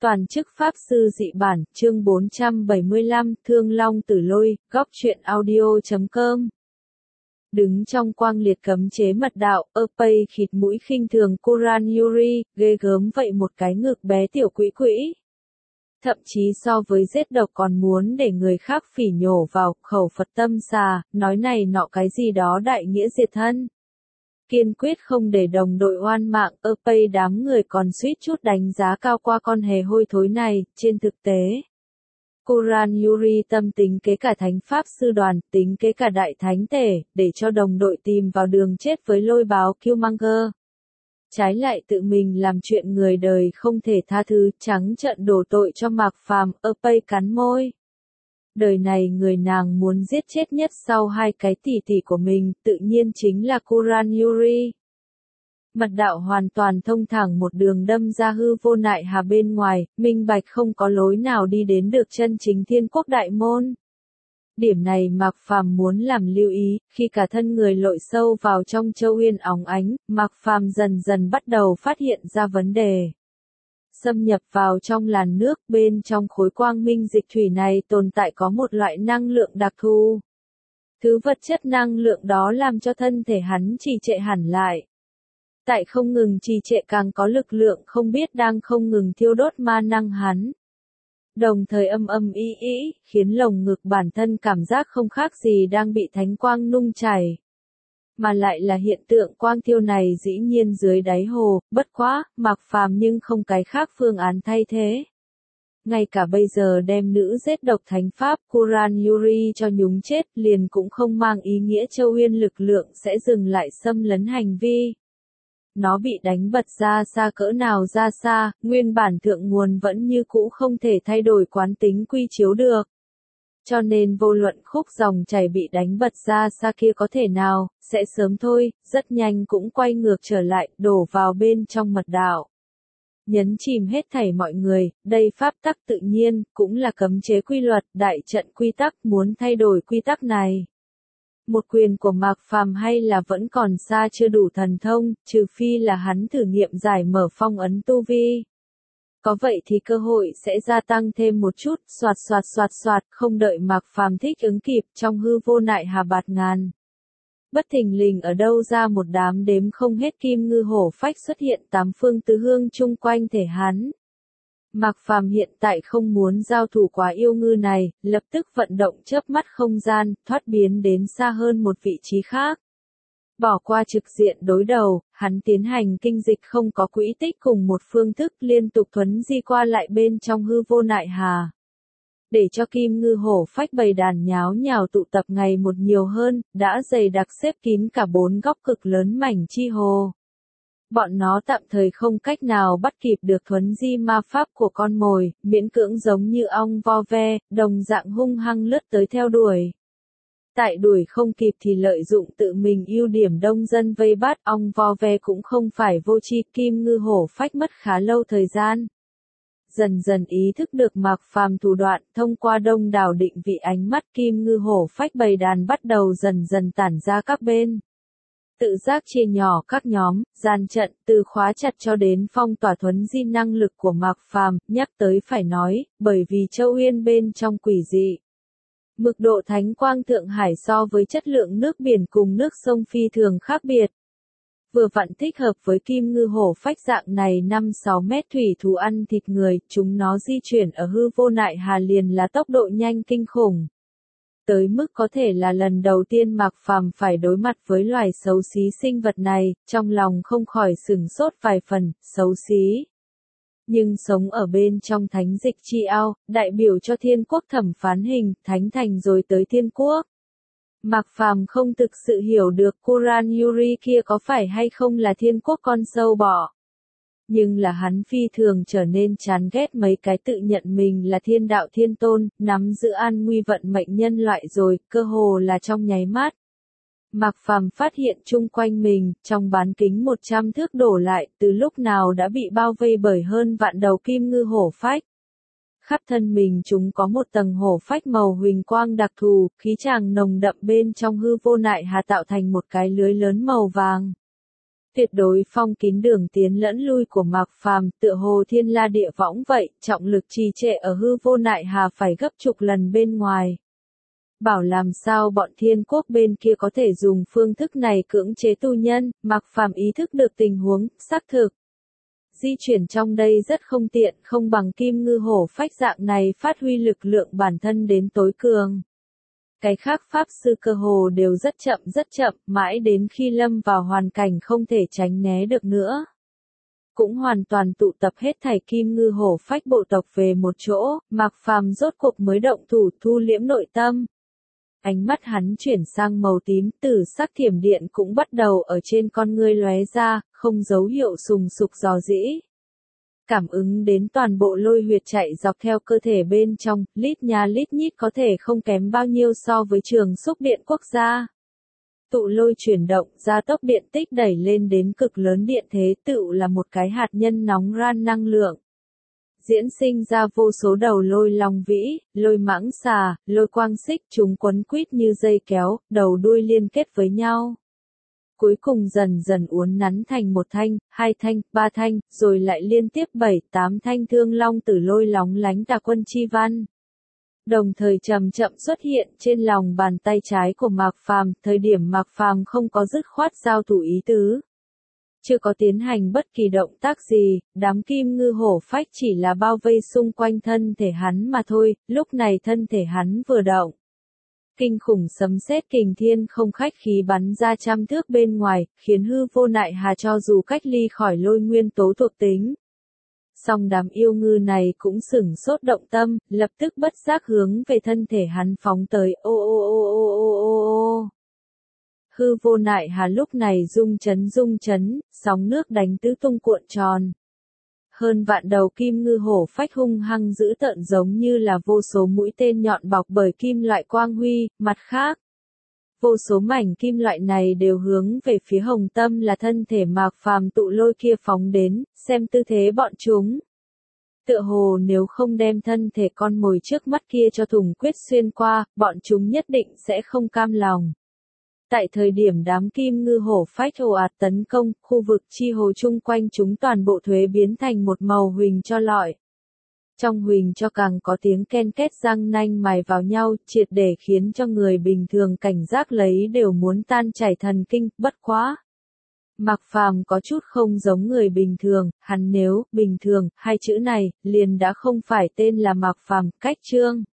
Toàn chức Pháp Sư Dị Bản, chương 475, Thương Long Tử Lôi, góc truyện audio.com. Đứng trong quang liệt cấm chế mật đạo, Pay khịt mũi khinh thường Kuran Yuri, ghê gớm vậy một cái ngực bé tiểu quỹ quỹ. Thậm chí so với giết độc còn muốn để người khác phỉ nhổ vào khẩu Phật tâm xà, nói này nọ cái gì đó đại nghĩa diệt thân. Kiên quyết không để đồng đội oan mạng, Pay đám người còn suýt chút đánh giá cao qua con hề hôi thối này, trên thực tế. Kuran Yuri tâm tính kế cả thánh pháp sư đoàn, tính kế cả đại thánh tể, để cho đồng đội tìm vào đường chết với lôi báo Killmonger. Trái lại tự mình làm chuyện người đời không thể tha thứ, trắng trợn đổ tội cho Mạc Phàm, Pay cắn môi. Đời này người nàng muốn giết chết nhất sau hai cái tỷ tỷ của mình, tự nhiên chính là Kuran Yuri. Mật đạo hoàn toàn thông thẳng một đường đâm ra hư vô nại hà bên ngoài, minh bạch không có lối nào đi đến được chân chính thiên quốc đại môn. Điểm này Mạc Phàm muốn làm lưu ý, khi cả thân người lội sâu vào trong châu uyên óng ánh, Mạc Phàm dần dần bắt đầu phát hiện ra vấn đề. Xâm nhập vào trong làn nước, bên trong khối quang minh dịch thủy này tồn tại có một loại năng lượng đặc thù. Thứ vật chất năng lượng đó làm cho thân thể hắn trì trệ hẳn lại. Tại không ngừng trì trệ càng có lực lượng không biết đang không ngừng thiêu đốt ma năng hắn. Đồng thời âm âm ý ý, khiến lồng ngực bản thân cảm giác không khác gì đang bị thánh quang nung chảy. Mà lại là hiện tượng quang thiêu này dĩ nhiên dưới đáy hồ, bất quá, Mạc Phàm nhưng không cái khác phương án thay thế. Ngay cả bây giờ đem nữ giết độc thánh pháp Kuran Yuri cho nhúng chết liền cũng không mang ý nghĩa châu uyên lực lượng sẽ dừng lại xâm lấn hành vi. Nó bị đánh bật ra xa cỡ nào ra xa, nguyên bản thượng nguồn vẫn như cũ không thể thay đổi quán tính quy chiếu được. Cho nên vô luận khúc dòng chảy bị đánh bật ra xa kia có thể nào, sẽ sớm thôi, rất nhanh cũng quay ngược trở lại, đổ vào bên trong mật đạo. Nhấn chìm hết thảy mọi người, đây pháp tắc tự nhiên, cũng là cấm chế quy luật, đại trận quy tắc muốn thay đổi quy tắc này. Một quyền của Mạc Phàm hay là vẫn còn xa chưa đủ thần thông, trừ phi là hắn thử nghiệm giải mở phong ấn tu vi. Có vậy thì cơ hội sẽ gia tăng thêm một chút, soạt, không đợi Mạc Phàm thích ứng kịp trong hư vô nại hà bạt ngàn. Bất thình lình ở đâu ra một đám đếm không hết kim ngư hổ phách xuất hiện tám phương tứ hương chung quanh thể hắn. Mạc Phàm hiện tại không muốn giao thủ quá yêu ngư này, lập tức vận động chớp mắt không gian, thoát biến đến xa hơn một vị trí khác. Bỏ qua trực diện đối đầu, hắn tiến hành kinh dịch không có quỹ tích cùng một phương thức liên tục thuấn di qua lại bên trong hư vô nại hà. Để cho kim ngư hổ phách bầy đàn nháo nhào tụ tập ngày một nhiều hơn, đã dày đặc xếp kín cả bốn góc cực lớn mảnh chi hồ. Bọn nó tạm thời không cách nào bắt kịp được thuấn di ma pháp của con mồi, miễn cưỡng giống như ong vo ve, đồng dạng hung hăng lướt tới theo đuổi. Tại đuổi không kịp thì lợi dụng tự mình ưu điểm đông dân vây bắt, ong vo ve cũng không phải vô tri, kim ngư hổ phách mất khá lâu thời gian. Dần dần ý thức được Mạc Phàm thủ đoạn, thông qua đông đảo định vị ánh mắt kim ngư hổ phách bầy đàn bắt đầu dần dần tản ra các bên. Tự giác chia nhỏ các nhóm, gian trận, từ khóa chặt cho đến phong tỏa thuấn di năng lực của Mạc Phàm, nhắc tới phải nói, bởi vì châu uyên bên trong quỷ dị. Mực độ thánh quang Thượng Hải so với chất lượng nước biển cùng nước sông phi thường khác biệt. Vừa vặn thích hợp với kim ngư hổ phách dạng này 5-6 mét thủy thú ăn thịt người, chúng nó di chuyển ở hư vô nại hà liền là tốc độ nhanh kinh khủng. Tới mức có thể là lần đầu tiên Mạc Phàm phải đối mặt với loài xấu xí sinh vật này, trong lòng không khỏi sửng sốt vài phần, xấu xí. Nhưng sống ở bên trong thánh dịch chi ao, đại biểu cho thiên quốc thẩm phán hình, thánh thành rồi tới thiên quốc. Mạc Phàm không thực sự hiểu được Kuran Yuri kia có phải hay không là thiên quốc con sâu bọ. Nhưng là hắn phi thường trở nên chán ghét mấy cái tự nhận mình là thiên đạo thiên tôn, nắm giữ an nguy vận mệnh nhân loại rồi, cơ hồ là trong nháy mắt. Mạc Phàm phát hiện chung quanh mình, trong bán kính 100 thước đổ lại, từ lúc nào đã bị bao vây bởi hơn vạn đầu kim ngư hổ phách. Khắp thân mình chúng có một tầng hổ phách màu huỳnh quang đặc thù, khí tràng nồng đậm bên trong hư vô nại hà tạo thành một cái lưới lớn màu vàng. Tuyệt đối phong kín đường tiến lẫn lui của Mạc Phàm, tựa hồ thiên la địa võng vậy, trọng lực trì trệ ở hư vô nại hà phải gấp chục lần bên ngoài. Bảo làm sao bọn thiên quốc bên kia có thể dùng phương thức này cưỡng chế tu nhân, Mạc Phàm ý thức được tình huống, xác thực. Di chuyển trong đây rất không tiện, không bằng kim ngư hổ phách dạng này phát huy lực lượng bản thân đến tối cường. Cái khác pháp sư cơ hồ đều rất chậm, mãi đến khi lâm vào hoàn cảnh không thể tránh né được nữa. Cũng hoàn toàn tụ tập hết thảy kim ngư hổ phách bộ tộc về một chỗ, Mạc Phàm rốt cuộc mới động thủ thu liễm nội tâm. Ánh mắt hắn chuyển sang màu tím, tử sắc thiểm điện cũng bắt đầu ở trên con ngươi lóe ra, không dấu hiệu sùng sục rò rĩ. Cảm ứng đến toàn bộ lôi huyệt chạy dọc theo cơ thể bên trong, lít nha lít nhít có thể không kém bao nhiêu so với trường xúc điện quốc gia. Tụ lôi chuyển động, gia tốc điện tích đẩy lên đến cực lớn điện thế tựu là một cái hạt nhân nóng ran năng lượng. Diễn sinh ra vô số đầu lôi long vĩ, lôi mãng xà, lôi quang xích chúng quấn quýt như dây kéo, đầu đuôi liên kết với nhau. Cuối cùng dần dần uốn nắn thành một thanh, hai thanh, ba thanh, rồi lại liên tiếp 7-8 thanh thương long tử lôi lóng lánh tà quân chi văn. Đồng thời chậm chậm xuất hiện trên lòng bàn tay trái của Mạc Phàm, thời điểm Mạc Phàm không có dứt khoát giao thủ ý tứ. Chưa có tiến hành bất kỳ động tác gì, đám kim ngư hổ phách chỉ là bao vây xung quanh thân thể hắn mà thôi, lúc này thân thể hắn vừa động. Kinh khủng sấm sét kình thiên không khách khí bắn ra trăm thước bên ngoài, khiến hư vô nại hà cho dù cách ly khỏi lôi nguyên tố thuộc tính. Song đám yêu ngư này cũng sửng sốt động tâm, lập tức bất giác hướng về thân thể hắn phóng tới, ô ô ô ô ô ô ô. Hư vô nại hà lúc này rung chấn, sóng nước đánh tứ tung cuộn tròn. Hơn vạn đầu kim ngư hổ phách hung hăng dữ tợn giống như là vô số mũi tên nhọn bọc bởi kim loại quang huy, mặt khác. Vô số mảnh kim loại này đều hướng về phía hồng tâm là thân thể Mạc Phàm tụ lôi kia phóng đến, xem tư thế bọn chúng. Tựa hồ nếu không đem thân thể con mồi trước mắt kia cho thùng quyết xuyên qua, bọn chúng nhất định sẽ không cam lòng. Tại thời điểm đám kim ngư hổ phách ồ ạt tấn công, khu vực chi hồ chung quanh chúng toàn bộ thuế biến thành một màu huỳnh cho lọi. Trong huỳnh cho càng có tiếng ken két răng nanh mài vào nhau, triệt để khiến cho người bình thường cảnh giác lấy đều muốn tan chảy thần kinh, bất quá. Mạc Phàm có chút không giống người bình thường, hắn nếu, bình thường, hai chữ này, liền đã không phải tên là Mạc Phàm, cách chương.